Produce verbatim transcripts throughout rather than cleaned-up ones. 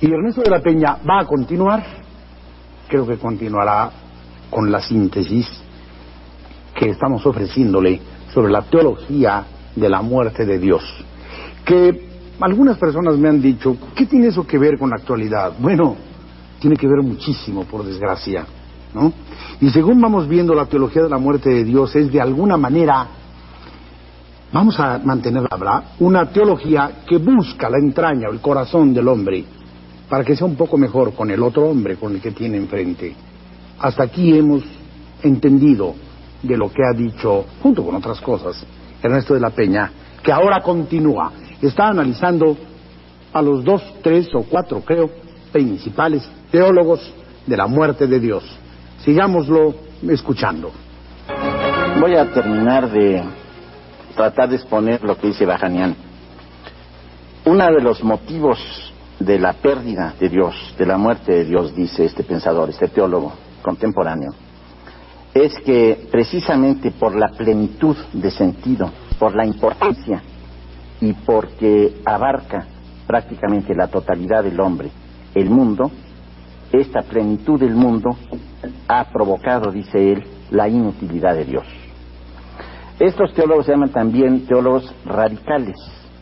Y Ernesto de la Peña va a continuar, creo que continuará con la síntesis que estamos ofreciéndole sobre la teología de la muerte de Dios. Que algunas personas me han dicho, ¿qué tiene eso que ver con la actualidad? Bueno, tiene que ver muchísimo, por desgracia, ¿no? Y según vamos viendo, la teología de la muerte de Dios es de alguna manera, vamos a mantenerla, ¿verdad?, una teología que busca la entraña o el corazón del hombre para que sea un poco mejor con el otro hombre con el que tiene enfrente. Hasta aquí hemos entendido de lo que ha dicho, junto con otras cosas, Ernesto de la Peña, que ahora continúa. Está analizando a los dos, tres o cuatro, creo, principales teólogos de la muerte de Dios. Sigámoslo escuchando. Voy a terminar de tratar de exponer lo que dice Bajanian. Uno de los motivos de la pérdida de Dios, de la muerte de Dios, dice este pensador, este teólogo contemporáneo, es que precisamente por la plenitud de sentido, por la importancia y porque abarca prácticamente la totalidad del hombre, el mundo, esta plenitud del mundo ha provocado, dice él, la inutilidad de Dios. Estos teólogos se llaman también teólogos radicales,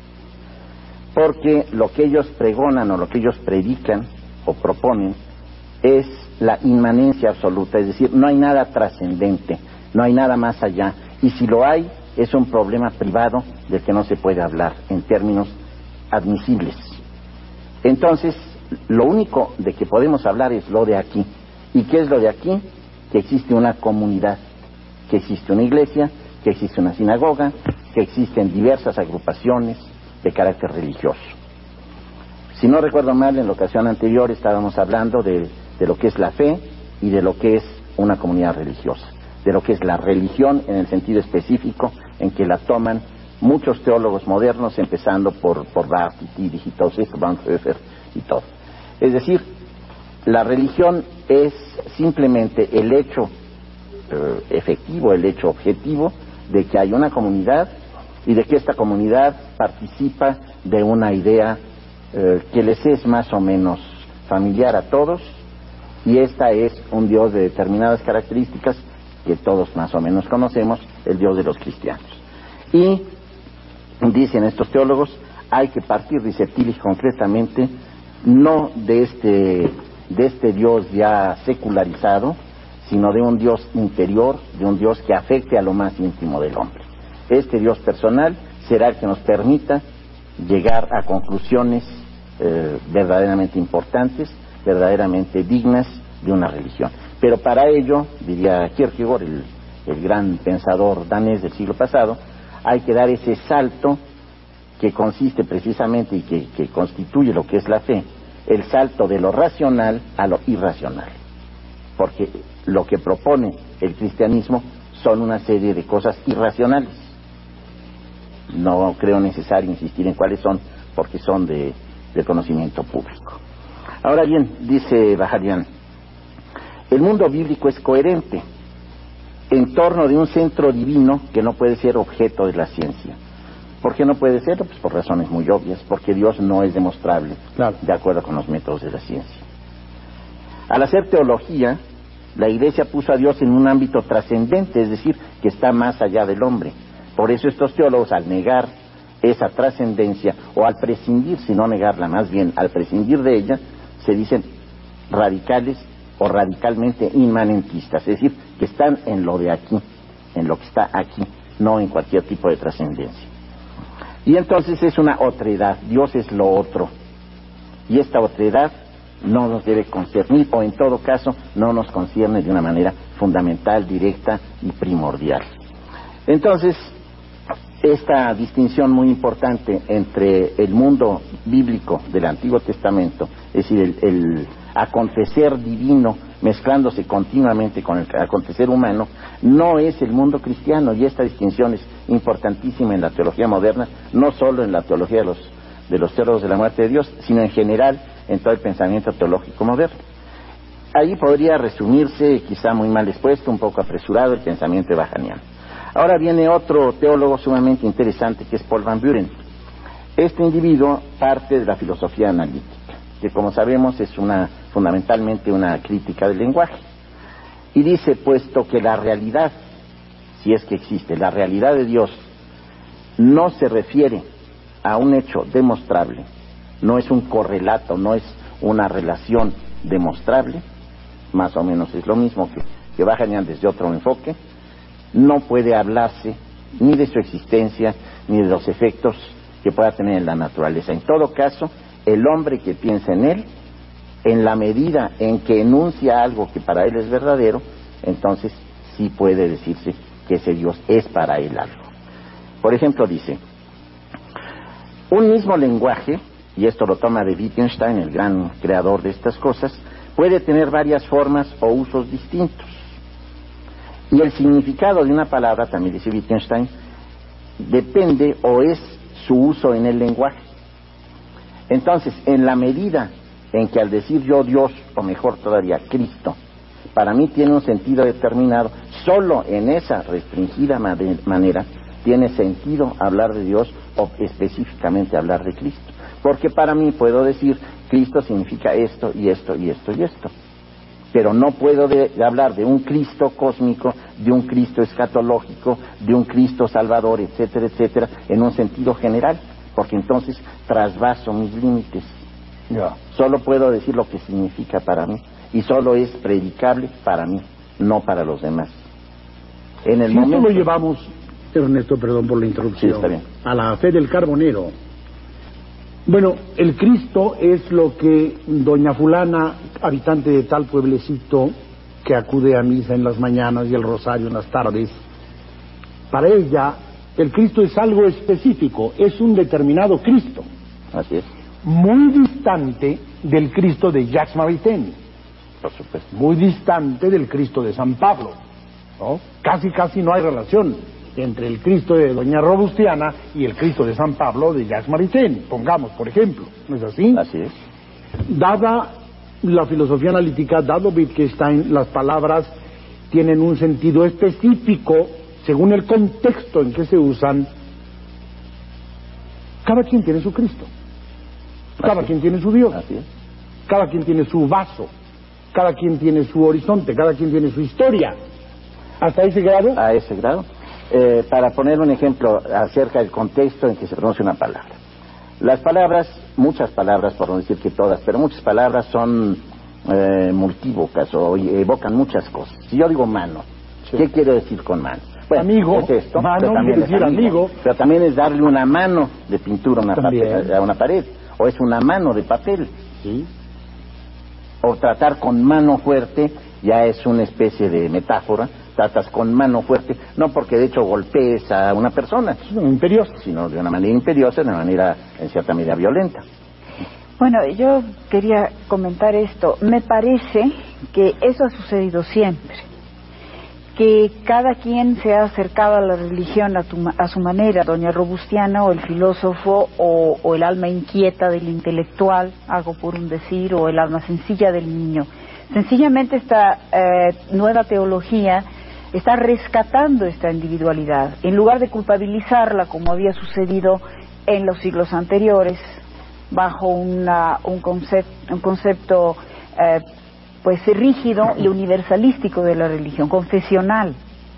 porque lo que ellos pregonan o lo que ellos predican o proponen es la inmanencia absoluta, es decir, no hay nada trascendente, no hay nada más allá, y si lo hay, es un problema privado del que no se puede hablar en términos admisibles. Entonces, lo único de que podemos hablar es lo de aquí. ¿Y qué es lo de aquí? Que existe una comunidad, que existe una iglesia, que existe una sinagoga, que existen diversas agrupaciones de carácter religioso. Si no recuerdo mal, en la ocasión anterior estábamos hablando de, de lo que es la fe y de lo que es una comunidad religiosa, de lo que es la religión en el sentido específico en que la toman muchos teólogos modernos, empezando por, por Barth y Tillich y todos estos, Van Höfer y todo. Es decir, la religión es simplemente el hecho eh, efectivo, el hecho objetivo de que hay una comunidad y de que esta comunidad participa de una idea eh, que les es más o menos familiar a todos, y esta es un Dios de determinadas características que todos más o menos conocemos, el Dios de los cristianos. Y dicen estos teólogos, hay que partir, dice Tillich concretamente, no de este, de este Dios ya secularizado, sino de un Dios interior, de un Dios que afecte a lo más íntimo del hombre. Este Dios personal será el que nos permita llegar a conclusiones eh, verdaderamente importantes, verdaderamente dignas de una religión. Pero para ello, diría Kierkegaard, el, el gran pensador danés del siglo pasado, hay que dar ese salto que consiste precisamente y que, que constituye lo que es la fe, el salto de lo racional a lo irracional. Porque lo que propone el cristianismo son una serie de cosas irracionales. No creo necesario insistir en cuáles son, porque son de, de conocimiento público. Ahora bien, dice Bajarian, el mundo bíblico es coherente en torno de un centro divino que no puede ser objeto de la ciencia. ¿Por qué no puede serlo? Pues por razones muy obvias, porque Dios no es demostrable, claro, de acuerdo con los métodos de la ciencia. Al hacer teología, la Iglesia puso a Dios en un ámbito trascendente, es decir, que está más allá del hombre. Por eso estos teólogos, al negar esa trascendencia, o al prescindir, si no negarla, más bien al prescindir de ella, se dicen radicales o radicalmente inmanentistas, es decir, que están en lo de aquí, en lo que está aquí, no en cualquier tipo de trascendencia. Y entonces es una otredad, Dios es lo otro, y esta otredad no nos debe concernir, o en todo caso no nos concierne de una manera fundamental, directa y primordial. Entonces, esta distinción muy importante entre el mundo bíblico del Antiguo Testamento, es decir, el, el acontecer divino mezclándose continuamente con el acontecer humano, no es el mundo cristiano, y esta distinción es importantísima en la teología moderna, no solo en la teología de los, de los teólogos de la muerte de Dios, sino en general en todo el pensamiento teológico moderno. Ahí podría resumirse, quizá muy mal expuesto, un poco apresurado, el pensamiento bajaniano. Ahora viene otro teólogo sumamente interesante, que es Paul Van Buren. Este individuo parte de la filosofía analítica. que como sabemos es una fundamentalmente una crítica del lenguaje. Y dice, puesto que la realidad, si es que existe, la realidad de Dios no se refiere a un hecho demostrable, no es un correlato, no es una relación demostrable, más o menos es lo mismo que, que bajan desde otro enfoque, no puede hablarse ni de su existencia ni de los efectos que pueda tener en la naturaleza. En todo caso, el hombre que piensa en él, en la medida en que enuncia algo que para él es verdadero, entonces sí puede decirse que ese Dios es para él algo. Por ejemplo, dice, un mismo lenguaje, y esto lo toma de Wittgenstein, el gran creador de estas cosas, puede tener varias formas o usos distintos. Y el significado de una palabra, también dice Wittgenstein, depende o es su uso en el lenguaje. Entonces, en la medida en que al decir yo Dios, o mejor todavía Cristo, para mí tiene un sentido determinado, solo en esa restringida manera tiene sentido hablar de Dios o específicamente hablar de Cristo. Porque para mí puedo decir Cristo significa esto y esto y esto y esto. Pero no puedo de, de hablar de un Cristo cósmico, de un Cristo escatológico, de un Cristo salvador, etcétera, etcétera, en un sentido general, porque entonces trasvaso mis límites. Yeah. Solo puedo decir lo que significa para mí, y solo es predicable para mí, no para los demás. En el si momento... esto lo llevamos, Ernesto, perdón por la interrupción, sí, está bien, a la fe del carbonero. Bueno, el Cristo es lo que doña fulana, habitante de tal pueblecito, que acude a misa en las mañanas y el rosario en las tardes, para ella el Cristo es algo específico, es un determinado Cristo. Así es. Muy distante del Cristo de Jacques Maritain, por supuesto, muy distante del Cristo de San Pablo, ¿no? Casi casi no hay relación entre el Cristo de doña Robustiana y el Cristo de San Pablo de Jacques Maritain, pongamos, por ejemplo, ¿no es así? Así es. Dada la filosofía analítica, dado Wittgenstein, las palabras tienen un sentido específico según el contexto en que se usan. Cada quien tiene su Cristo, cada quien tiene su Dios, así es, cada quien tiene su vaso, cada quien tiene su horizonte, cada quien tiene su historia. ¿Hasta ese grado? A ese grado. Eh, para poner un ejemplo acerca del contexto en que se pronuncia una palabra. Las palabras, muchas palabras, por no decir que todas, pero muchas palabras son eh, multívocas o evocan muchas cosas. Si yo digo mano, sí. ¿Qué quiero decir con mano? Bueno, amigo, es esto, mano, pero también decir es amigo, amigo. Pero también es darle una mano de pintura a una, papel, a una pared, o es una mano de papel. Sí. O tratar con mano fuerte ya es una especie de metáfora. Tratas con mano fuerte, no porque de hecho golpees a una persona, imperiosa, sino de una manera imperiosa, de una manera en cierta medida violenta. Bueno, yo quería comentar esto. Me parece que eso ha sucedido siempre, que cada quien se ha acercado a la religión a, tu, a su manera. Doña Robustiana o el filósofo o, o el alma inquieta del intelectual, algo por un decir, o el alma sencilla del niño. Sencillamente esta eh, nueva teología está rescatando esta individualidad, en lugar de culpabilizarla como había sucedido en los siglos anteriores, bajo una, un, concept, un concepto eh, pues rígido y universalístico de la religión, confesional.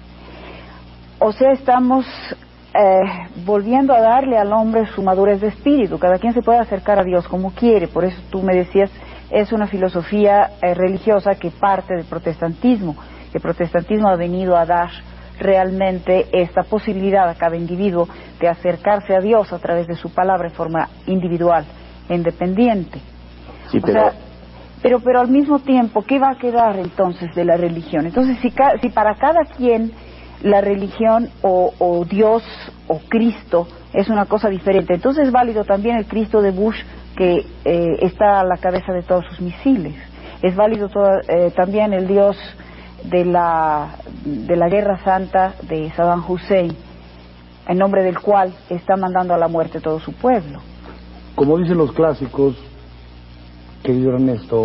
O sea, estamos eh, volviendo a darle al hombre su madurez de espíritu. Cada quien se puede acercar a Dios como quiere. Por eso tú me decías, es una filosofía eh, religiosa que parte del protestantismo. El protestantismo ha venido a dar realmente esta posibilidad a cada individuo de acercarse a Dios a través de su palabra en forma individual e independiente. Sí, pero... O sea, pero, pero al mismo tiempo, ¿qué va a quedar entonces de la religión? Entonces, si, ca si para cada quien la religión o, o Dios o Cristo es una cosa diferente, entonces es válido también el Cristo de Bush que eh, está a la cabeza de todos sus misiles. Es válido todo, eh, también el Dios de la, de la Guerra Santa de Saddam Hussein, en nombre del cual está mandando a la muerte todo su pueblo. Como dicen los clásicos, querido Ernesto,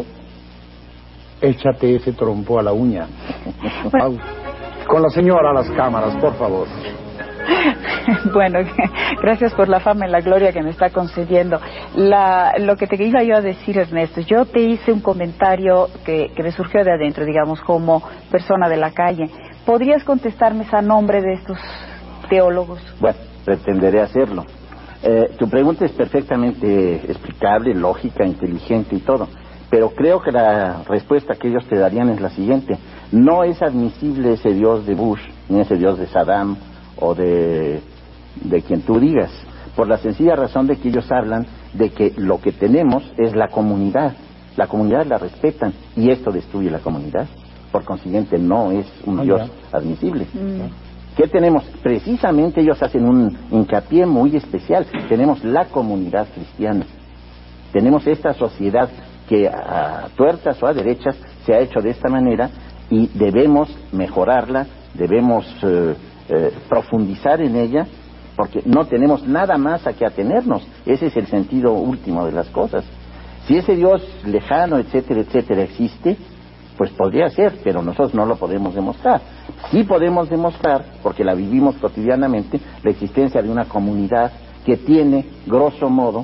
échate ese trompo a la uña. Bueno. Con la señora a las cámaras, por favor. Bueno, gracias por la fama y la gloria que me está concediendo. La, lo que te iba yo a decir, Ernesto, yo te hice un comentario que, que me surgió de adentro, digamos, como persona de la calle. ¿Podrías contestarme a nombre de estos teólogos? Bueno, pretenderé hacerlo. Eh, tu pregunta es perfectamente explicable, lógica, inteligente y todo, pero creo que la respuesta que ellos te darían es la siguiente: no es admisible ese Dios de Bush, ni ese Dios de Saddam o de, de quien tú digas, por la sencilla razón de que ellos hablan de que lo que tenemos es la comunidad, la comunidad la respetan y esto destruye la comunidad, por consiguiente no es un oh, Dios yeah. admisible. Mm. ¿Qué tenemos? Precisamente ellos hacen un hincapié muy especial. Tenemos la comunidad cristiana. Tenemos esta sociedad que a tuertas o a derechas se ha hecho de esta manera y debemos mejorarla, debemos eh, eh, profundizar en ella, porque no tenemos nada más a que atenernos. Ese es el sentido último de las cosas. Si ese Dios lejano, etcétera, etcétera, existe, pues podría ser, pero nosotros no lo podemos demostrar. Sí podemos demostrar, porque la vivimos cotidianamente, la existencia de una comunidad que tiene, grosso modo,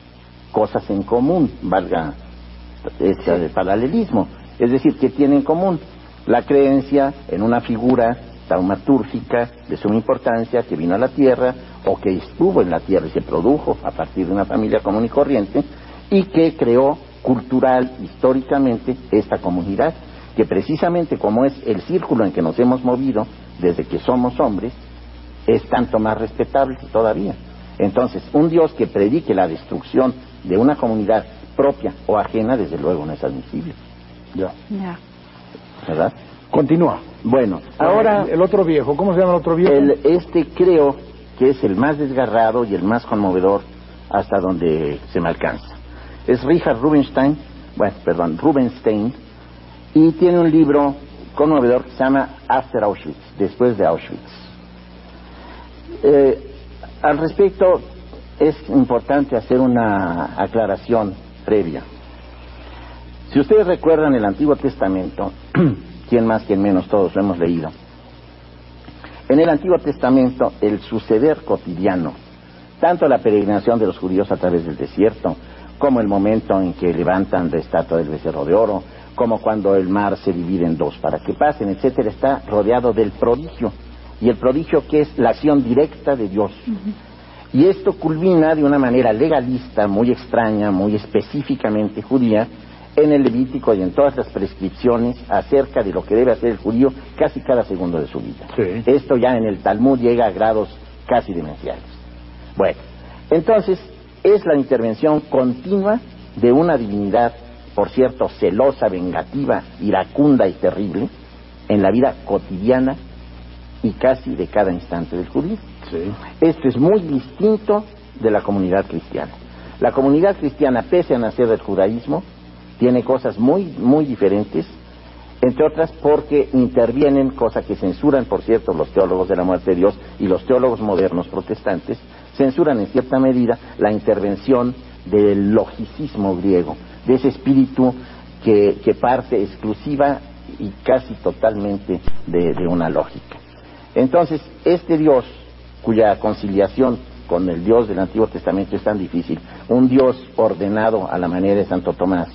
cosas en común, valga este paralelismo. Es decir, que tiene en común la creencia en una figura taumatúrgica de suma importancia que vino a la tierra, o que estuvo en la tierra y se produjo a partir de una familia común y corriente, y que creó cultural, históricamente, esta comunidad, que precisamente como es el círculo en que nos hemos movido desde que somos hombres, es tanto más respetable todavía. Entonces, un Dios que predique la destrucción de una comunidad propia o ajena, desde luego no es admisible. Ya. Ya. ¿Verdad? Continúa. Bueno, ahora... El, el otro viejo, ¿cómo se llama el otro viejo? El, este creo que es el más desgarrado y el más conmovedor hasta donde se me alcanza. Es Richard Rubenstein, bueno, perdón, Rubenstein, y tiene un libro conmovedor que se llama After Auschwitz, después de Auschwitz. Eh, al respecto, es importante hacer una aclaración previa. Si ustedes recuerdan el Antiguo Testamento, quien más, quien menos, todos lo hemos leído. En el Antiguo Testamento, el suceder cotidiano, tanto la peregrinación de los judíos a través del desierto, como el momento en que levantan la estatua del becerro de oro, como cuando el mar se divide en dos para que pasen, etcétera, está rodeado del prodigio, y el prodigio que es la acción directa de Dios. Uh-huh. Y esto culmina de una manera legalista, muy extraña, muy específicamente judía, en el Levítico y en todas las prescripciones acerca de lo que debe hacer el judío casi cada segundo de su vida. Sí. Esto ya en el Talmud llega a grados casi demenciales. Bueno, entonces es la intervención continua de una divinidad, por cierto, celosa, vengativa, iracunda y terrible, en la vida cotidiana y casi de cada instante del judío. Sí. Esto es muy distinto de la comunidad cristiana. La comunidad cristiana, pese a nacer del judaísmo, tiene cosas muy, muy diferentes, entre otras porque intervienen, cosa que censuran, por cierto, los teólogos de la muerte de Dios y los teólogos modernos protestantes, censuran en cierta medida la intervención del logicismo griego, de ese espíritu que, que parte exclusiva y casi totalmente de, de una lógica. Entonces, este Dios, cuya conciliación con el Dios del Antiguo Testamento es tan difícil, un Dios ordenado a la manera de Santo Tomás,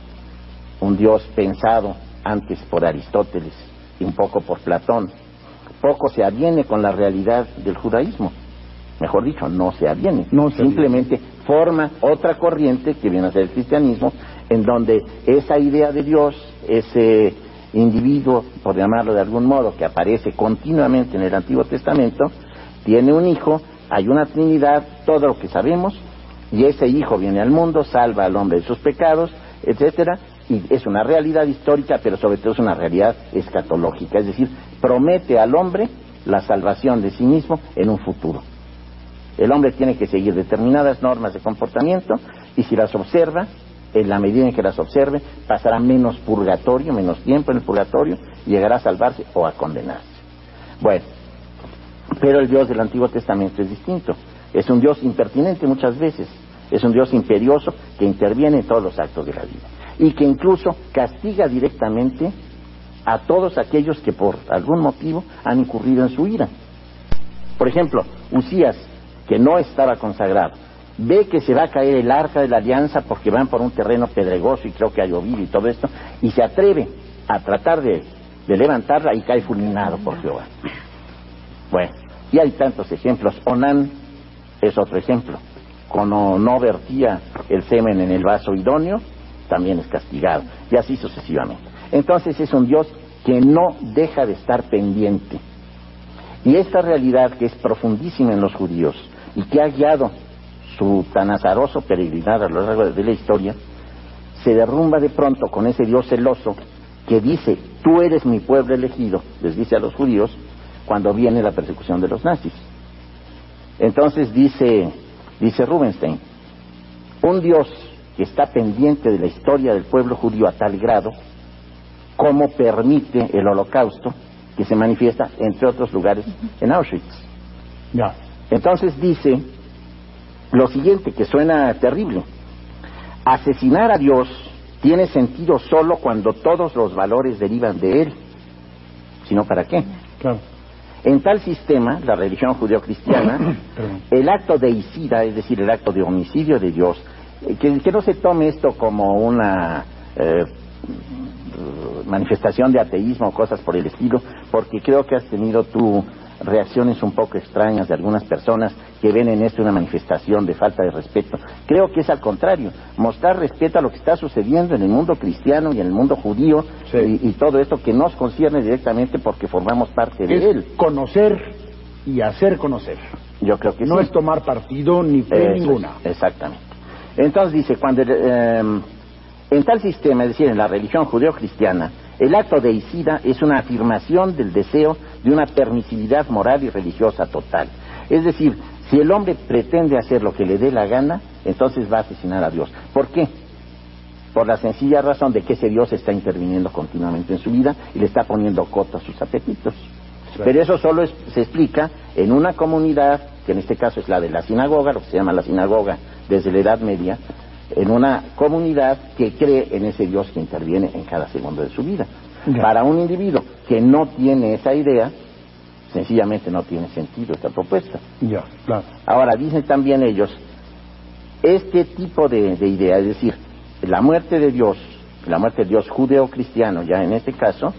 un Dios pensado antes por Aristóteles y un poco por Platón, poco se aviene con la realidad del judaísmo. Mejor dicho, no se aviene, no se simplemente aviene. Forma otra corriente que viene a ser el cristianismo, en donde esa idea de Dios, ese individuo, por llamarlo de algún modo, que aparece continuamente en el Antiguo Testamento, tiene un hijo, hay una Trinidad, todo lo que sabemos, y ese hijo viene al mundo, salva al hombre de sus pecados, etcétera, y es una realidad histórica, pero sobre todo es una realidad escatológica, es decir, promete al hombre la salvación de sí mismo en un futuro. El hombre tiene que seguir determinadas normas de comportamiento y si las observa, en la medida en que las observe, pasará menos purgatorio, menos tiempo en el purgatorio y llegará a salvarse o a condenarse. Bueno, pero el Dios del Antiguo Testamento es distinto. Es un Dios impertinente muchas veces, es un Dios imperioso que interviene en todos los actos de la vida y que incluso castiga directamente a todos aquellos que por algún motivo han incurrido en su ira. Por ejemplo, Usías, que no estaba consagrado, ve que se va a caer el arca de la alianza porque van por un terreno pedregoso y creo que ha llovido y todo esto, y se atreve a tratar de, de levantarla y cae fulminado por Jehová. Bueno, y hay tantos ejemplos. Onán es otro ejemplo. Cuando no vertía el semen en el vaso idóneo, también es castigado, y así sucesivamente. Entonces es un Dios que no deja de estar pendiente. Y esta realidad, que es profundísima en los judíos y que ha guiado su tan azaroso peregrinar a lo largo de la historia, se derrumba de pronto con ese Dios celoso que dice: tú eres mi pueblo elegido, les dice a los judíos cuando viene la persecución de los nazis. Entonces dice, dice Rubinstein, un Dios que está pendiente de la historia del pueblo judío a tal grado como permite el holocausto que se manifiesta, entre otros lugares, en Auschwitz. Ya. Entonces dice lo siguiente, que suena terrible: asesinar a Dios tiene sentido solo cuando todos los valores derivan de Él. Si no, ¿para qué? Claro. En tal sistema, la religión judeocristiana, el acto deicida, es decir, el acto de homicidio de Dios, que, que no se tome esto como una eh, manifestación de ateísmo o cosas por el estilo, porque creo que has tenido tú reacciones un poco extrañas de algunas personas que ven en esto una manifestación de falta de respeto. Creo que es al contrario, mostrar respeto a lo que está sucediendo en el mundo cristiano y en el mundo judío, sí, y, y todo esto que nos concierne directamente porque formamos parte de es él. Conocer y hacer conocer. Yo creo que no sí. es tomar partido ni fe ninguna. Es, exactamente. Entonces dice, cuando eh, en tal sistema, es decir, en la religión judeo-cristiana, el acto deicida es una afirmación del deseo de una permisividad moral y religiosa total. Es decir, si el hombre pretende hacer lo que le dé la gana, entonces va a asesinar a Dios. ¿Por qué? Por la sencilla razón de que ese Dios está interviniendo continuamente en su vida y le está poniendo coto a sus apetitos. Claro. Pero eso solo es, se explica en una comunidad, que en este caso es la de la sinagoga, lo que se llama la sinagoga desde la Edad Media, en una comunidad que cree en ese Dios que interviene en cada segundo de su vida. Ya. Para un individuo que no tiene esa idea, sencillamente no tiene sentido esta propuesta. Ya, claro. Ahora, dicen también ellos, este tipo de, de idea, es decir, la muerte de Dios, la muerte de Dios judeo-cristiano, ya en este caso,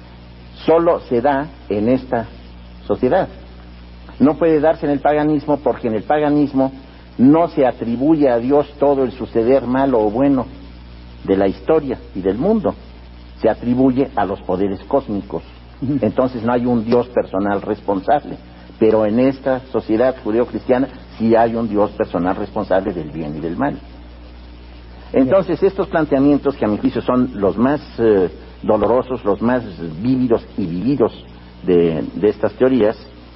solo se da en esta sociedad. No puede darse en el paganismo, porque en el paganismo no se atribuye a Dios todo el suceder malo o bueno de la historia y del mundo. Se atribuye a los poderes cósmicos. Entonces no hay un Dios personal responsable. Pero en esta sociedad judeo-cristiana sí hay un Dios personal responsable del bien y del mal. Entonces estos planteamientos, que a mi juicio son los más eh, dolorosos, los más vívidos y vividos de, de estas teorías,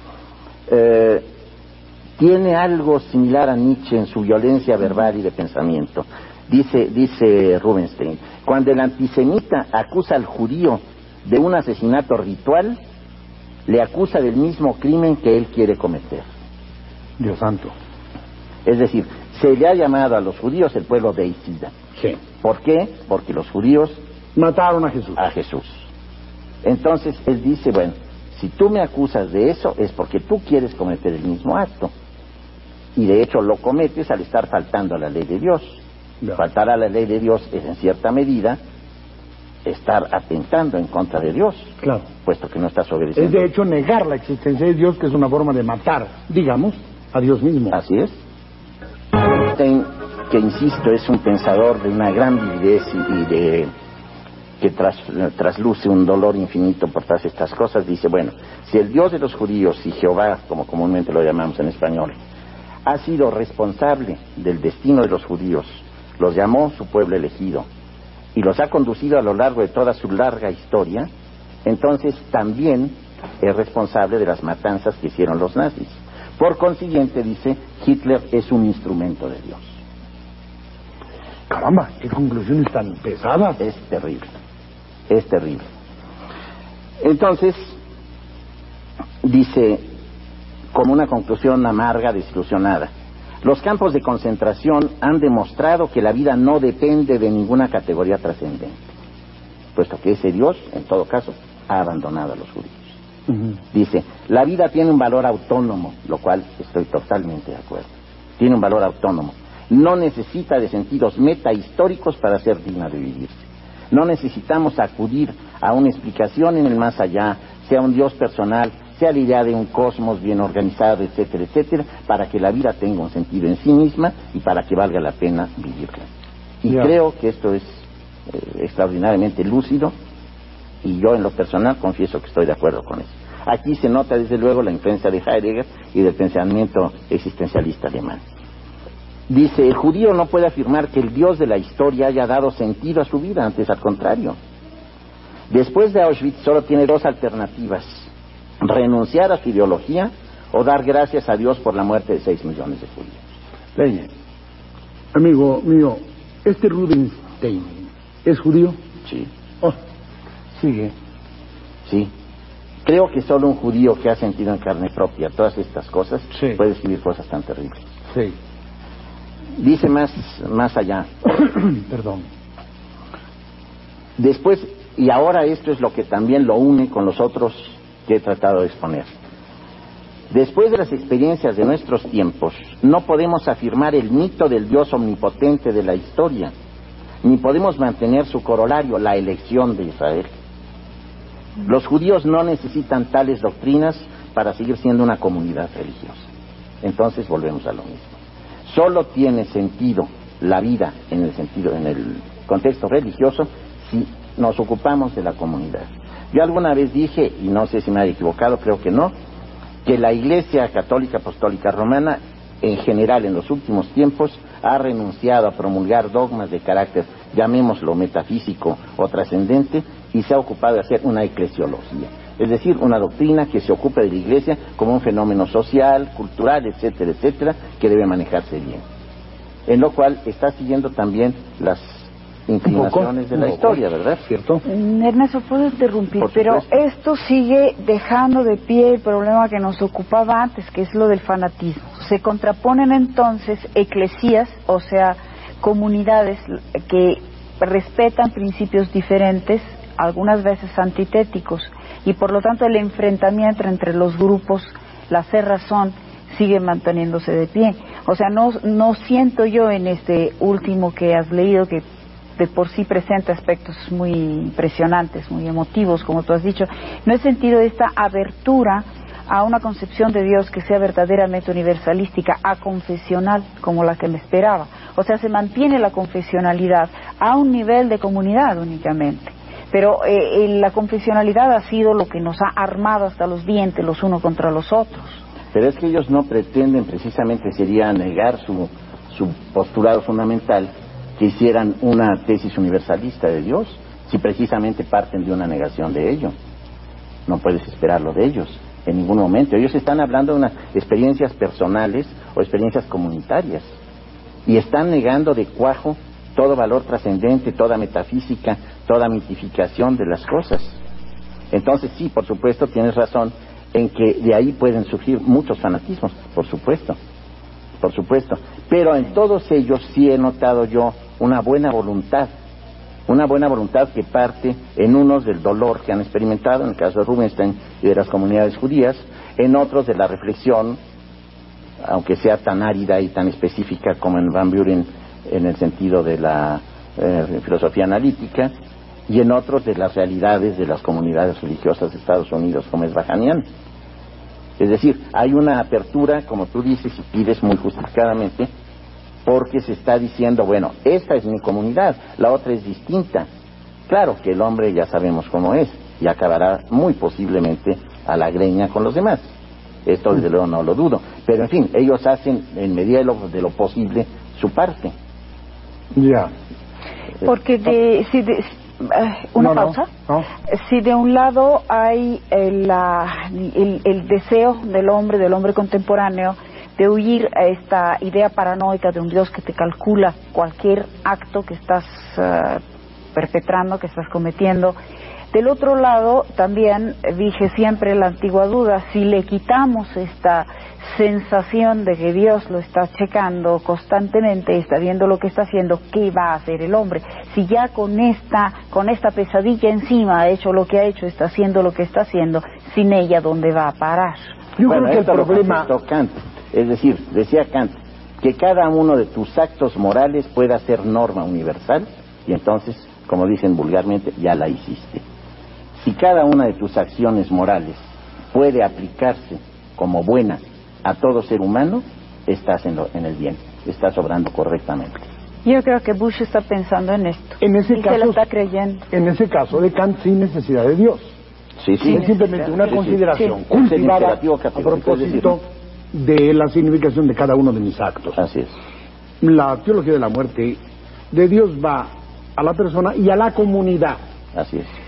eh, tiene algo similar a Nietzsche en su violencia verbal y de pensamiento. Dice, dice Rubinstein, cuando el antisemita acusa al judío de un asesinato ritual, le acusa del mismo crimen que él quiere cometer. Dios santo. Es decir, se le ha llamado a los judíos el pueblo deicida. Sí. ¿Por qué? Porque los judíos mataron a Jesús. A Jesús. Entonces él dice, bueno, si tú me acusas de eso es porque tú quieres cometer el mismo acto. Y de hecho lo cometes al estar faltando a la ley de Dios. No. Faltar a la ley de Dios es en cierta medida estar atentando en contra de Dios. Claro. Puesto que no estás obedeciendo. Es de hecho negar la existencia de Dios, que es una forma de matar, digamos, a Dios mismo. Así es. Einstein, que insisto, es un pensador de una gran vividez y de que tras, trasluce un dolor infinito por todas estas cosas, dice, bueno, si el Dios de los judíos y Jehová, como comúnmente lo llamamos en español, ha sido responsable del destino de los judíos, los llamó su pueblo elegido y los ha conducido a lo largo de toda su larga historia, entonces también es responsable de las matanzas que hicieron los nazis. Por consiguiente, dice, Hitler es un instrumento de Dios. Caramba, qué conclusiones tan pesadas. Es terrible, es terrible. Entonces, dice, como una conclusión amarga, desilusionada, los campos de concentración han demostrado que la vida no depende de ninguna categoría trascendente, puesto que ese Dios, en todo caso, ha abandonado a los judíos. Uh-huh. Dice, la vida tiene un valor autónomo, lo cual estoy totalmente de acuerdo. Tiene un valor autónomo. No necesita de sentidos metahistóricos para ser digna de vivirse. No necesitamos acudir a una explicación en el más allá, sea un Dios personal, sea la idea de un cosmos bien organizado, etcétera, etcétera, para que la vida tenga un sentido en sí misma y para que valga la pena vivirla. Y yeah. creo que esto es eh, extraordinariamente lúcido, y yo en lo personal confieso que estoy de acuerdo con eso. Aquí se nota desde luego la influencia de Heidegger y del pensamiento existencialista alemán. Dice, el judío no puede afirmar que el Dios de la historia haya dado sentido a su vida, antes al contrario. Después de Auschwitz solo tiene dos alternativas: renunciar a su ideología o dar gracias a Dios por la muerte de seis millones de judíos. Leye, amigo mío, ¿este Rubinstein es judío? Sí. Oh, sigue. Sí. Creo que solo un judío que ha sentido en carne propia todas estas cosas sí. puede escribir cosas tan terribles. Sí. Dice más, más allá. Perdón. Después, y ahora esto es lo que también lo une con los otros que he tratado de exponer. Después de las experiencias de nuestros tiempos, no podemos afirmar el mito del Dios omnipotente de la historia, ni podemos mantener su corolario, la elección de Israel. Los judíos no necesitan tales doctrinas para seguir siendo una comunidad religiosa. Entonces volvemos a lo mismo. Solo tiene sentido la vida en el sentido, en el contexto religioso, si nos ocupamos de la comunidad. Yo alguna vez dije, y no sé si me he equivocado, creo que no, que la Iglesia Católica Apostólica Romana, en general en los últimos tiempos, ha renunciado a promulgar dogmas de carácter, llamémoslo metafísico o trascendente, y se ha ocupado de hacer una eclesiología, es decir, una doctrina que se ocupe de la Iglesia como un fenómeno social, cultural, etcétera, etcétera, que debe manejarse bien. En lo cual está siguiendo también las inclinaciones de la historia, ¿verdad? ¿Cierto? Ernesto, puedo interrumpir, pero esto sigue dejando de pie el problema que nos ocupaba antes, que es lo del fanatismo. Se contraponen entonces eclesías, o sea, comunidades que respetan principios diferentes, algunas veces antitéticos, y por lo tanto el enfrentamiento entre los grupos, la cerrazón, sigue manteniéndose de pie. O sea, no, no siento yo en este último que has leído, que de por sí presenta aspectos muy impresionantes, muy emotivos, como tú has dicho, no he sentido esta abertura a una concepción de Dios que sea verdaderamente universalística, aconfesional, como la que me esperaba. O sea, se mantiene la confesionalidad a un nivel de comunidad únicamente. Pero eh, la confesionalidad ha sido lo que nos ha armado hasta los dientes los unos contra los otros. Pero es que ellos no pretenden, precisamente sería negar su, su postulado fundamental, que hicieran una tesis universalista de Dios, si precisamente parten de una negación de ello. No puedes esperarlo de ellos en ningún momento. Ellos están hablando de unas experiencias personales o experiencias comunitarias, y están negando de cuajo todo valor trascendente, toda metafísica, toda mitificación de las cosas. Entonces sí, por supuesto, tienes razón en que de ahí pueden surgir muchos fanatismos, por supuesto, por supuesto. Pero en todos ellos sí he notado yo una buena voluntad, una buena voluntad que parte en unos del dolor que han experimentado, en el caso de Rubinstein y de las comunidades judías, en otros de la reflexión, aunque sea tan árida y tan específica como en Van Buren, en el sentido de la eh, filosofía analítica, y en otros de las realidades de las comunidades religiosas de Estados Unidos, como es Bahanian. Es decir, hay una apertura, como tú dices y pides muy justificadamente, porque se está diciendo, bueno, esta es mi comunidad, la otra es distinta. Claro que el hombre ya sabemos cómo es, y acabará muy posiblemente a la greña con los demás. Esto desde luego no lo dudo, pero en fin, ellos hacen en medida de lo, de lo posible su parte. Ya. Porque de, si de, una no, pausa. No, no. Si de un lado hay el, la, el, el deseo del hombre, del hombre contemporáneo, de huir a esta idea paranoica de un Dios que te calcula cualquier acto que estás uh, perpetrando, que estás cometiendo. Del otro lado, también dije siempre la antigua duda, si le quitamos esta sensación de que Dios lo está checando constantemente, está viendo lo que está haciendo, ¿qué va a hacer el hombre? Si ya con esta, con esta pesadilla encima ha hecho lo que ha hecho, está haciendo lo que está haciendo, sin ella, ¿dónde va a parar? Yo bueno, creo que el problema... Kant, es decir, decía Kant, que cada uno de tus actos morales pueda ser norma universal, y entonces, como dicen vulgarmente, ya la hiciste. Si cada una de tus acciones morales puede aplicarse como buena a todo ser humano, estás en, lo, en el bien, estás obrando correctamente. Yo creo que Bush está pensando en esto. En ese y caso, se lo está creyendo. En ese caso de Kant, sin necesidad de Dios. Sí, sí. Es simplemente una sí, consideración sí. cultivada a propósito de la significación de cada uno de mis actos. Así es. La teología de la muerte de Dios va a la persona y a la comunidad. Así es.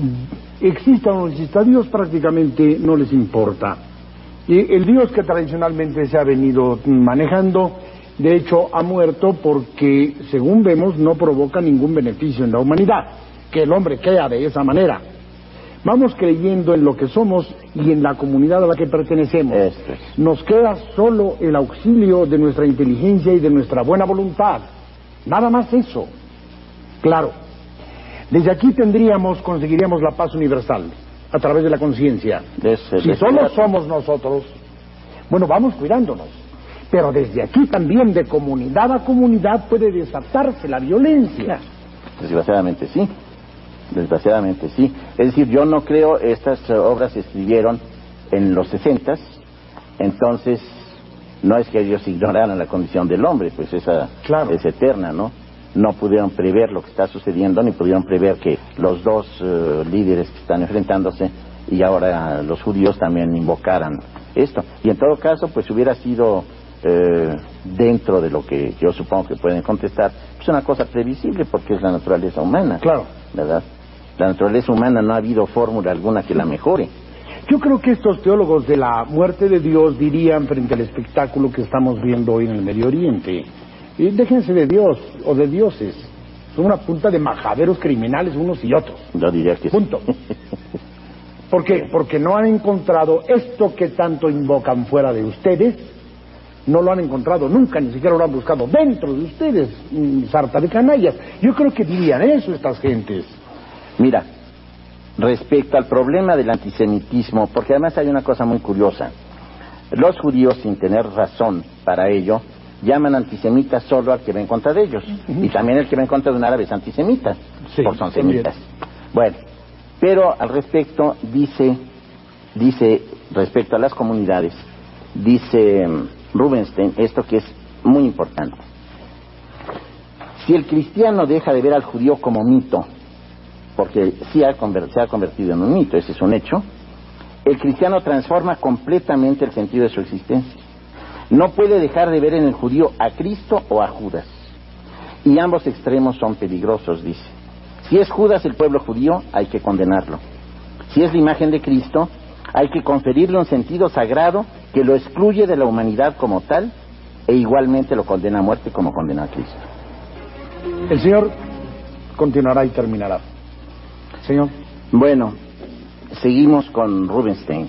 Exista o no exista Dios, prácticamente no les importa. Y el Dios que tradicionalmente se ha venido manejando, de hecho, ha muerto porque, según vemos, no provoca ningún beneficio en la humanidad, que el hombre crea de esa manera. Vamos creyendo en lo que somos y en la comunidad a la que pertenecemos. Este es. Nos queda solo el auxilio de nuestra inteligencia y de nuestra buena voluntad. Nada más eso. Claro, desde aquí tendríamos, conseguiríamos la paz universal a través de la conciencia. Si solo somos nosotros, bueno, vamos cuidándonos. Pero desde aquí también, de comunidad a comunidad, puede desatarse la violencia. Desgraciadamente sí, desgraciadamente sí. Es decir, yo no creo, estas obras se escribieron en los sesentas, entonces no es que ellos ignoraran la condición del hombre, pues esa claro. es eterna, ¿no? No pudieron prever lo que está sucediendo, ni pudieron prever que los dos uh, líderes que están enfrentándose y ahora los judíos también invocaran esto. Y en todo caso, pues hubiera sido eh, dentro de lo que yo supongo que pueden contestar, pues una cosa previsible porque es la naturaleza humana. Claro. ¿Verdad? La naturaleza humana no ha habido fórmula alguna que la mejore. Yo creo que estos teólogos de la muerte de Dios dirían frente al espectáculo que estamos viendo hoy en el Medio Oriente: y déjense de Dios o de dioses, son una punta de majaderos criminales unos y otros. Yo diría que punto. ¿Por qué? Porque no han encontrado esto que tanto invocan fuera de ustedes, no lo han encontrado nunca, ni siquiera lo han buscado dentro de ustedes, sarta de canallas. Yo creo que dirían eso estas gentes. Mira, respecto al problema del antisemitismo, porque además hay una cosa muy curiosa, los judíos, sin tener razón para ello, llaman antisemita solo al que va en contra de ellos. Uh-huh. Y también el que va en contra de un árabe es antisemita, sí, porque son semitas. Bueno, pero al respecto dice, dice respecto a las comunidades, dice Rubinstein esto que es muy importante. Si el cristiano deja de ver al judío como mito, porque sí ha conver- se ha convertido en un mito, ese es un hecho, el cristiano transforma completamente el sentido de su existencia. No puede dejar de ver en el judío a Cristo o a Judas. Y ambos extremos son peligrosos, dice. Si es Judas el pueblo judío, hay que condenarlo. Si es la imagen de Cristo, hay que conferirle un sentido sagrado que lo excluye de la humanidad como tal, e igualmente lo condena a muerte como condena a Cristo. El Señor continuará y terminará. Señor. Bueno, seguimos con Rubinstein.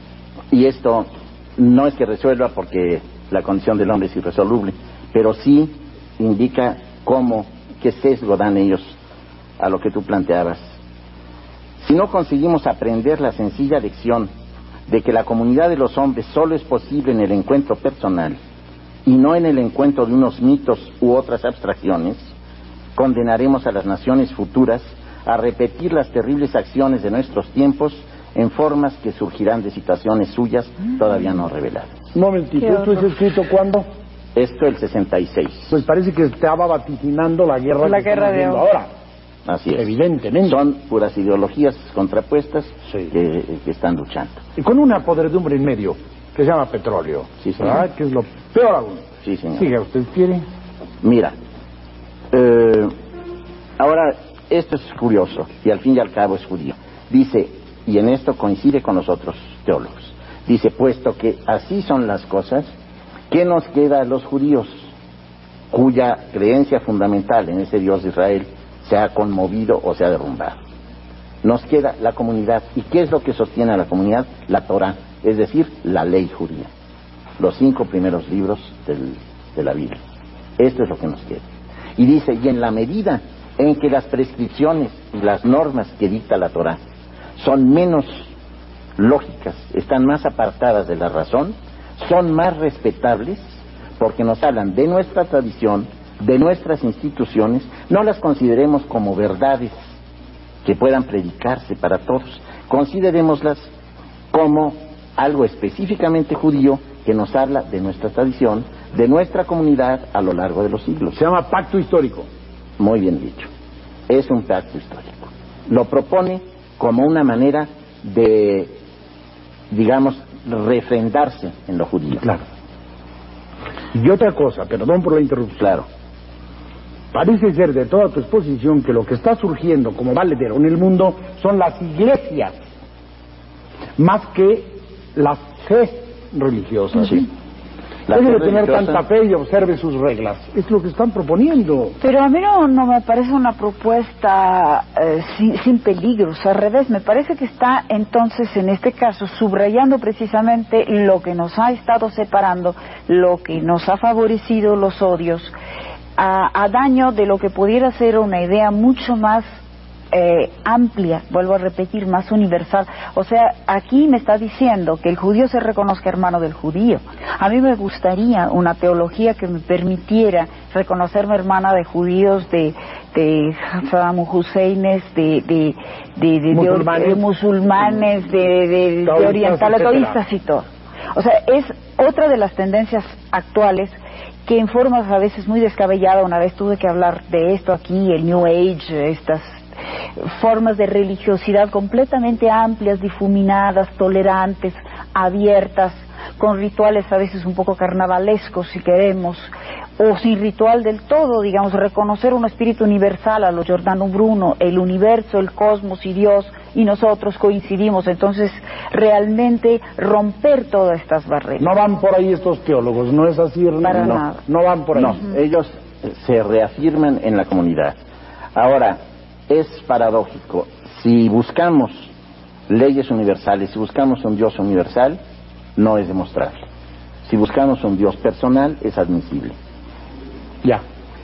Y esto no es que resuelva porque la condición del hombre es irresoluble, pero sí indica cómo, qué sesgo dan ellos a lo que tú planteabas. Si no conseguimos aprender la sencilla lección de que la comunidad de los hombres solo es posible en el encuentro personal y no en el encuentro de unos mitos u otras abstracciones, condenaremos a las naciones futuras a repetir las terribles acciones de nuestros tiempos en formas que surgirán de situaciones suyas todavía no reveladas. Un momentito, ¿esto es escrito cuándo? Esto el sesenta y seis. Pues parece que estaba vaticinando la guerra la que guerra estamos de viendo ahora. ahora. Así es. Evidentemente. Son puras ideologías contrapuestas sí. que, que están luchando. Y con una podredumbre en medio, que se llama petróleo. Sí, señor. ¿Verdad? Que es lo peor aún. Sí, señor. Siga, ¿usted quiere? Mira, eh, ahora, esto es curioso, y al fin y al cabo es judío. Dice, y en esto coincide con los otros teólogos, dice, puesto que así son las cosas, ¿qué nos queda a los judíos, cuya creencia fundamental en ese Dios de Israel se ha conmovido o se ha derrumbado? Nos queda la comunidad. ¿Y qué es lo que sostiene a la comunidad? La Torá, es decir, la ley judía. Los cinco primeros libros del, de la Biblia. Esto es lo que nos queda. Y dice, y en la medida en que las prescripciones y las normas que dicta la Torá son menos lógicas, están más apartadas de la razón, son más respetables porque nos hablan de nuestra tradición, de nuestras instituciones. No las consideremos como verdades que puedan predicarse para todos, considerémoslas como algo específicamente judío que nos habla de nuestra tradición, de nuestra comunidad a lo largo de los siglos. Se llama pacto histórico. Muy bien dicho, es un pacto histórico. Lo propone como una manera de, digamos, refrendarse en lo judío. Claro. Y otra cosa, perdón por la interrupción. Claro. Parece ser de toda tu exposición que lo que está surgiendo como valedero en el mundo son las iglesias, más que las fe religiosas. Sí. La Debe de tener tanta fe y observe sus reglas. Es lo que están proponiendo. Pero a mí no, no me parece una propuesta eh, sin, sin peligros. Al revés, me parece que está entonces, en este caso, subrayando precisamente lo que nos ha estado separando, lo que nos ha favorecido los odios, a, a daño de lo que pudiera ser una idea mucho más Eh, amplia, vuelvo a repetir, más universal. O sea, aquí me está diciendo que el judío se reconozca hermano del judío. A mí me gustaría una teología que me permitiera reconocerme hermana de judíos, de de Saddam Husseines, de de de, de, musulmanes, de, de, musulmanes, de, de, de orientales, taoístas y todo. O sea, es otra de las tendencias actuales que en formas a veces muy descabelladas, una vez tuve que hablar de esto aquí, el New Age, estas formas de religiosidad completamente amplias, difuminadas, tolerantes, abiertas, con rituales a veces un poco carnavalescos si queremos, o sin ritual del todo, digamos, reconocer un espíritu universal a lo Giordano Bruno, el universo, el cosmos y Dios, y nosotros coincidimos. Entonces realmente romper todas estas barreras. No van por ahí estos teólogos, ¿no es así, Hernán? Para no, nada. No van por ahí. No, uh-huh. Ellos se reafirman en la comunidad. Ahora, es paradójico, si buscamos leyes universales, si buscamos un Dios universal, no es demostrable. Si buscamos un Dios personal, es admisible. Ya.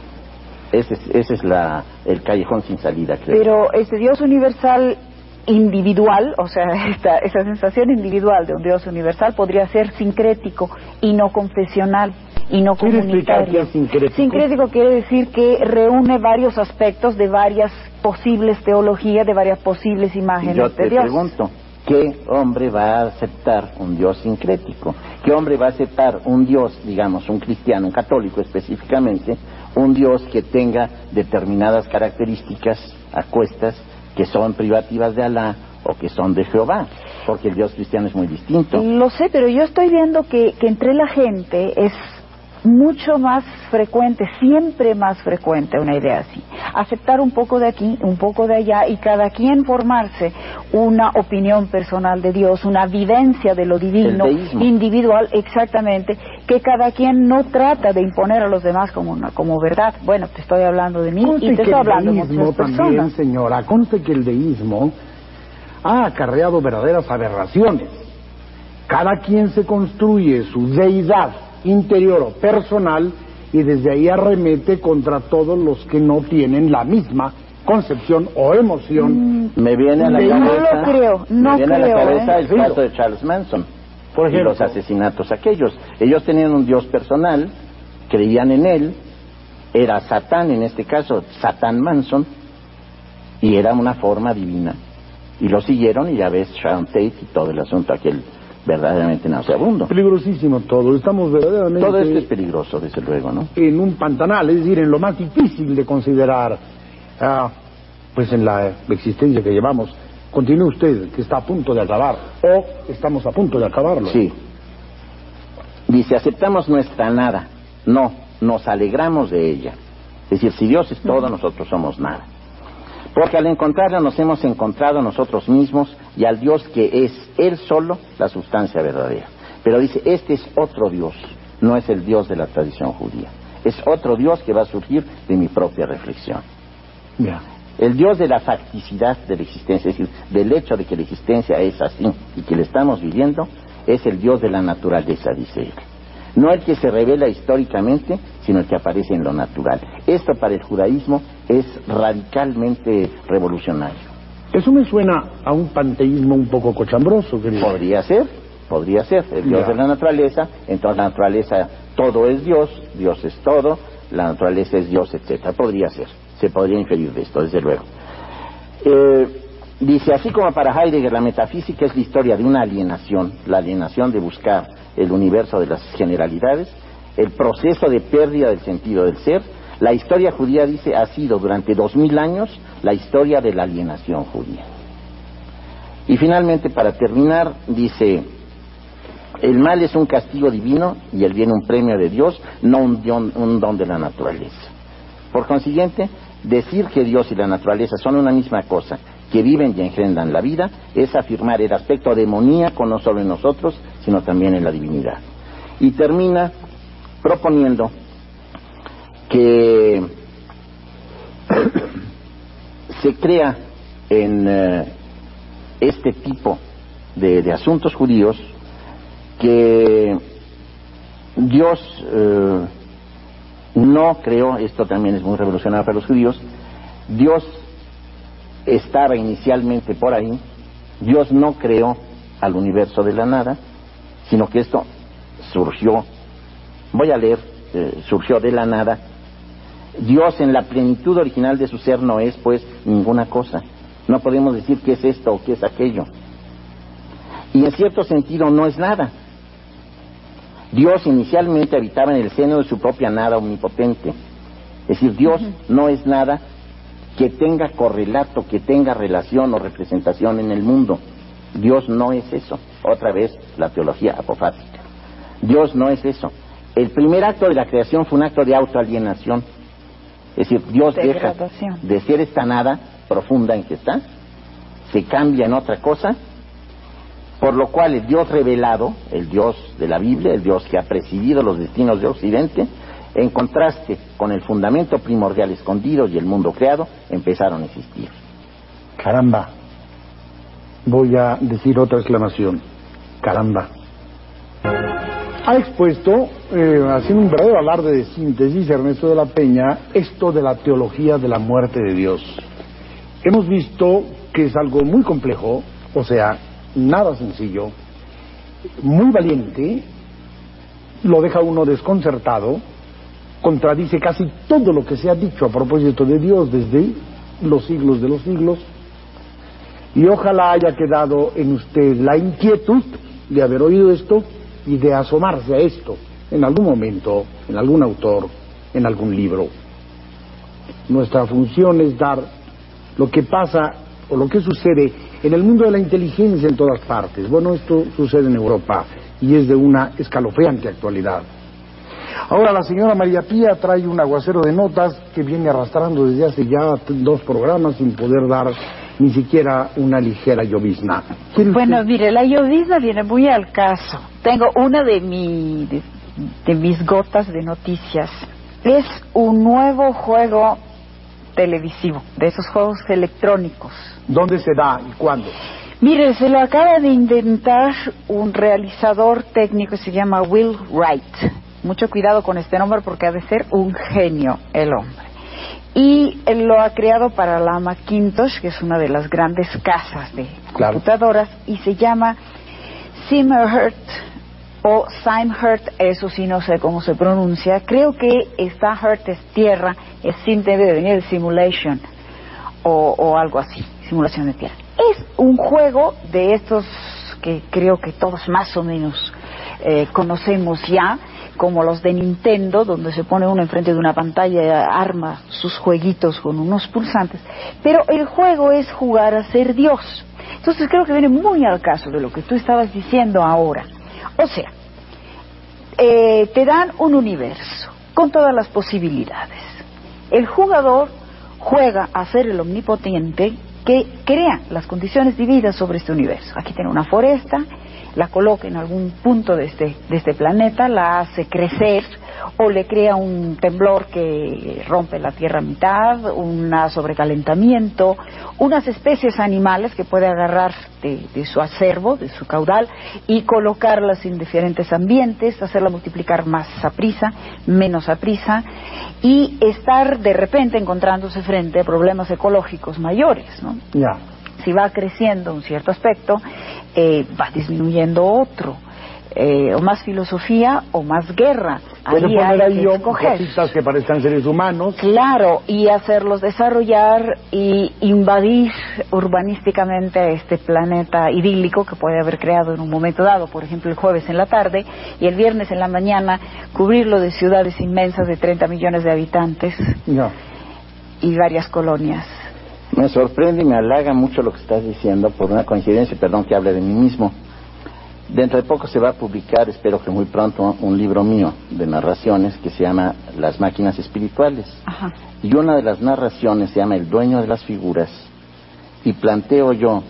Ese es, ese es la, el callejón sin salida, creo. Pero este Dios universal individual, o sea, esta, esa sensación individual de un Dios universal podría ser sincrético y no confesional y no comunitario. ¿Qué es sincrético? Sincrético quiere decir que reúne varios aspectos de varias posibles teologías, de varias posibles imágenes Yo de te Dios. pregunto, ¿qué hombre va a aceptar un Dios sincrético? ¿Qué hombre va a aceptar un Dios, digamos, un cristiano, un católico específicamente, un Dios que tenga determinadas características acuestas que son privativas de Alá o que son de Jehová? Porque el Dios cristiano es muy distinto. Lo sé, pero yo estoy viendo que, que entre la gente es mucho más frecuente, siempre más frecuente una idea así. Aceptar un poco de aquí, un poco de allá y cada quien formarse una opinión personal de Dios, una vivencia de lo divino, individual, exactamente, que cada quien no trata de imponer a los demás como una, como verdad. Bueno, te estoy hablando de mí conste y te estoy hablando de muchas personas. También, señora, conste que el deísmo ha acarreado verdaderas aberraciones. Cada quien se construye su deidad interior o personal y desde ahí arremete contra todos los que no tienen la misma concepción o emoción. Mm, me viene a la cabeza, no lo creo, no me viene creo, a la cabeza ¿eh? el caso de Charles Manson, por ejemplo, y los asesinatos aquellos. Ellos tenían un Dios personal, creían en él, era Satán en este caso, Satán Manson, y era una forma divina. Y lo siguieron y ya ves Sharon Tate y todo el asunto aquel verdaderamente nauseabundo. Peligrosísimo todo, estamos verdaderamente... Todo esto es peligroso, desde luego, ¿no? En un pantanal, es decir, en lo más difícil de considerar, ah, pues en la existencia que llevamos. Continúe usted, que está a punto de acabar, o estamos a punto de acabarlo. Sí. Dice, aceptamos nuestra nada, no, nos alegramos de ella. Es decir, si Dios es todo, nosotros somos nada. Porque al encontrarla nos hemos encontrado nosotros mismos y al Dios que es Él solo la sustancia verdadera. Pero dice, este es otro Dios, no es el Dios de la tradición judía. Es otro Dios que va a surgir de mi propia reflexión. Yeah. El Dios de la facticidad de la existencia, es decir, del hecho de que la existencia es así y que la estamos viviendo, es el Dios de la naturaleza, dice él. No el que se revela históricamente, sino el que aparece en lo natural. Esto para el judaísmo es radicalmente revolucionario. Eso me suena a un panteísmo un poco cochambroso, querido. Podría ser, podría ser. El Dios Ya. de la naturaleza, entonces la naturaleza, todo es Dios, Dios es todo, la naturaleza es Dios, etcétera. Podría ser, se podría inferir de esto, desde luego. Eh, dice, así como para Heidegger la metafísica es la historia de una alienación, la alienación de buscar el universo de las generalidades, el proceso de pérdida del sentido del ser, la historia judía, dice, ha sido durante dos mil años la historia de la alienación judía. Y finalmente, para terminar, dice, el mal es un castigo divino y el bien un premio de Dios, no un don, un don de la naturaleza. Por consiguiente, decir que Dios y la naturaleza son una misma cosa, que viven y engendran la vida, es afirmar el aspecto demoníaco no solo en nosotros, sino también en la divinidad. Y termina proponiendo que se crea en uh, este tipo de, de asuntos judíos que Dios uh, no creó, esto también es muy revolucionario para los judíos, Dios estaba inicialmente por ahí, Dios no creó al universo de la nada, sino que esto surgió, voy a leer, eh, surgió de la nada. Dios en la plenitud original de su ser no es pues ninguna cosa, no podemos decir qué es esto o qué es aquello, y en cierto sentido no es nada. Dios inicialmente habitaba en el seno de su propia nada omnipotente, es decir, Dios uh-huh. no es nada que tenga correlato, que tenga relación o representación en el mundo. Dios no es eso. Otra vez la teología apofática. Dios no es eso. El primer acto de la creación fue un acto de autoalienación. Es decir, Dios deja de ser esta nada profunda en que está, se cambia en otra cosa, por lo cual el Dios revelado, el Dios de la Biblia, el Dios que ha presidido los destinos de Occidente, en contraste con el fundamento primordial escondido y el mundo creado, empezaron a existir. Caramba. Voy a decir otra exclamación. Caramba. Ha expuesto, eh, haciendo un verdadero alarde de síntesis, Ernesto de la Peña, esto de la teología de la muerte de Dios. Hemos visto que es algo muy complejo, o sea, nada sencillo, muy valiente, lo deja uno desconcertado, contradice casi todo lo que se ha dicho a propósito de Dios desde los siglos de los siglos, y ojalá haya quedado en usted la inquietud de haber oído esto y de asomarse a esto en algún momento, en algún autor, en algún libro. Nuestra función es dar lo que pasa o lo que sucede en el mundo de la inteligencia en todas partes. Bueno, esto sucede en Europa y es de una escalofriante actualidad. Ahora la señora María Pía trae un aguacero de notas que viene arrastrando desde hace ya dos programas sin poder dar ni siquiera una ligera llovizna. Bueno, mire, la llovizna viene muy al caso. Tengo una de, mi, de, de mis gotas de noticias. Es un nuevo juego televisivo, de esos juegos electrónicos. ¿Dónde se da y cuándo? Mire, se lo acaba de inventar un realizador técnico que se llama Will Wright. Mucho cuidado con este nombre porque ha de ser un genio el hombre. Y él lo ha creado para la Macintosh, que es una de las grandes casas de claro. computadoras, y se llama Simhert o Simhert, eso sí no sé cómo se pronuncia. Creo que esta Hert es tierra, es Sim debe de venir de simulation o, o algo así, simulación de tierra. Es un juego de estos que creo que todos más o menos eh, conocemos ya, como los de Nintendo, donde se pone uno enfrente de una pantalla y arma sus jueguitos con unos pulsantes, pero el juego es jugar a ser Dios. Entonces creo que viene muy al caso de lo que tú estabas diciendo ahora. O sea, eh, te dan un universo con todas las posibilidades. El jugador juega a ser el omnipotente que crea las condiciones divinas sobre este universo. Aquí tiene una foresta, la coloca en algún punto de este, de este planeta, la hace crecer o le crea un temblor que rompe la Tierra a mitad, un sobrecalentamiento, unas especies animales que puede agarrar de, de su acervo, de su caudal y colocarlas en diferentes ambientes, hacerla multiplicar más a prisa, menos a prisa y estar de repente encontrándose frente a problemas ecológicos mayores, ¿no? Ya. Si va creciendo un cierto aspecto, eh, va disminuyendo otro. Eh, o más filosofía o más guerra. Puede Ahí poner hay ahí que escoger. cositas que parezcan seres humanos. Claro, y hacerlos desarrollar y invadir urbanísticamente este planeta idílico que puede haber creado en un momento dado, por ejemplo el jueves en la tarde y el viernes en la mañana, cubrirlo de ciudades inmensas de treinta millones de habitantes No. y varias colonias. Me sorprende y me halaga mucho lo que estás diciendo por una coincidencia, perdón que hable de mí mismo. Dentro de poco se va a publicar, espero que muy pronto, un libro mío de narraciones que se llama Las máquinas espirituales. Ajá. Y una de las narraciones se llama El dueño de las figuras, y planteo yo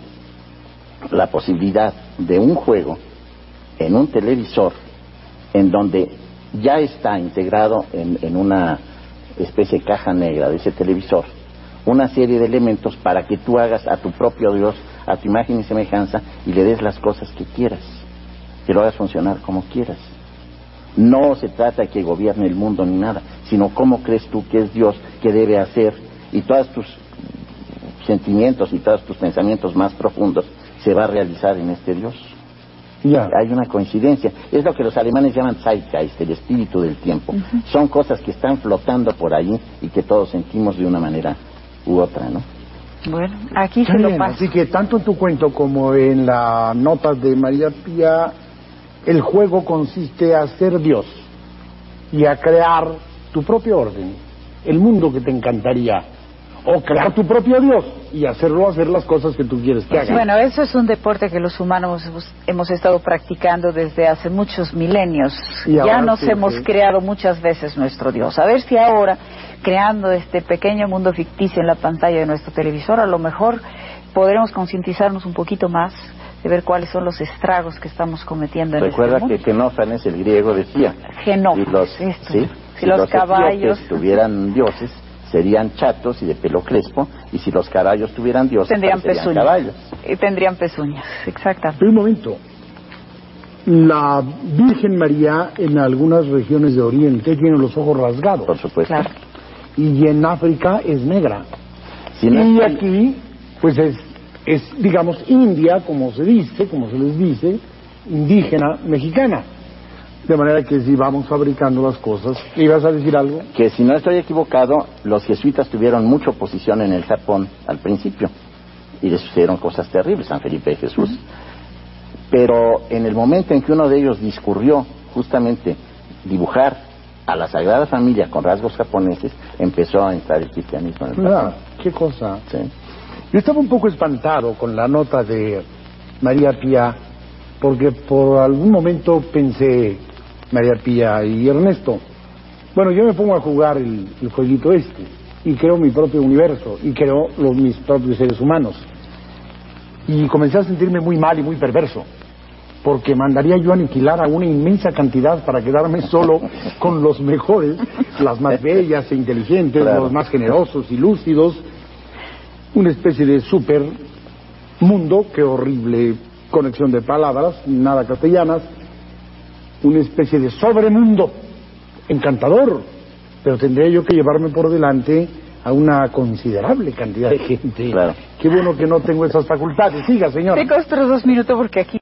la posibilidad de un juego en un televisor en donde ya está integrado en, en una especie de caja negra de ese televisor una serie de elementos para que tú hagas a tu propio Dios, a tu imagen y semejanza, y le des las cosas que quieras, que lo hagas funcionar como quieras. No se trata de que gobierne el mundo ni nada, sino cómo crees tú que es Dios, que debe hacer, y todos tus sentimientos y todos tus pensamientos más profundos se va a realizar en este Dios. Ya. Hay una coincidencia, es lo que los alemanes llaman Zeitgeist, el espíritu del tiempo. Uh-huh. Son cosas que están flotando por ahí y que todos sentimos de una manera u otra, ¿no? Bueno, aquí se Bien, lo paso. así que tanto en tu cuento como en la nota de María Pía, el juego consiste a ser Dios y a crear tu propio orden, el mundo que te encantaría, o crear tu propio Dios y hacerlo hacer las cosas que tú quieres que haga. Bueno, eso es un deporte que los humanos hemos, hemos estado practicando desde hace muchos milenios. Ya nos sí, hemos sí. creado muchas veces nuestro Dios. A ver si ahora, creando este pequeño mundo ficticio en la pantalla de nuestro televisor, a lo mejor podremos concientizarnos un poquito más de ver cuáles son los estragos que estamos cometiendo en Recuerda este mundo. que Genófanes, el griego, decía Genófanes, si los, esto, ¿sí? si si los, los caballos tuvieran dioses, serían chatos y de pelo crespo, y si los caballos tuvieran dioses, tendrían pezuñas. Caballos. Y tendrían pezuñas, exactamente. Un momento. La Virgen María en algunas regiones de Oriente tiene los ojos rasgados. Por supuesto. Claro. Y en África es negra. Si no y estoy... aquí, pues es, es, digamos, India, como se dice, como se les dice, indígena mexicana. De manera que si vamos fabricando las cosas. ¿Ibas a decir algo? Que si no estoy equivocado, los jesuitas tuvieron mucha oposición en el Japón al principio, y les sucedieron cosas terribles, San Felipe de Jesús. Uh-huh. Pero en el momento en que uno de ellos discurrió justamente dibujar a la Sagrada Familia con rasgos japoneses, empezó a entrar el cristianismo en el Japón. Ah, qué cosa. Sí. Yo estaba un poco espantado con la nota de María Pía, porque por algún momento pensé, María Pía y Ernesto, bueno, yo me pongo a jugar el, el jueguito este, y creo mi propio universo, y creo los, mis propios seres humanos. Y comencé a sentirme muy mal y muy perverso, porque mandaría yo a aniquilar a una inmensa cantidad para quedarme solo con los mejores, las más bellas e inteligentes, claro. Los más generosos y lúcidos, una especie de super mundo, qué horrible conexión de palabras, nada castellanas, una especie de sobremundo encantador, pero tendría yo que llevarme por delante a una considerable cantidad de gente. Claro. Qué bueno que no tengo esas facultades. Siga, señora. Te costó dos minutos porque aquí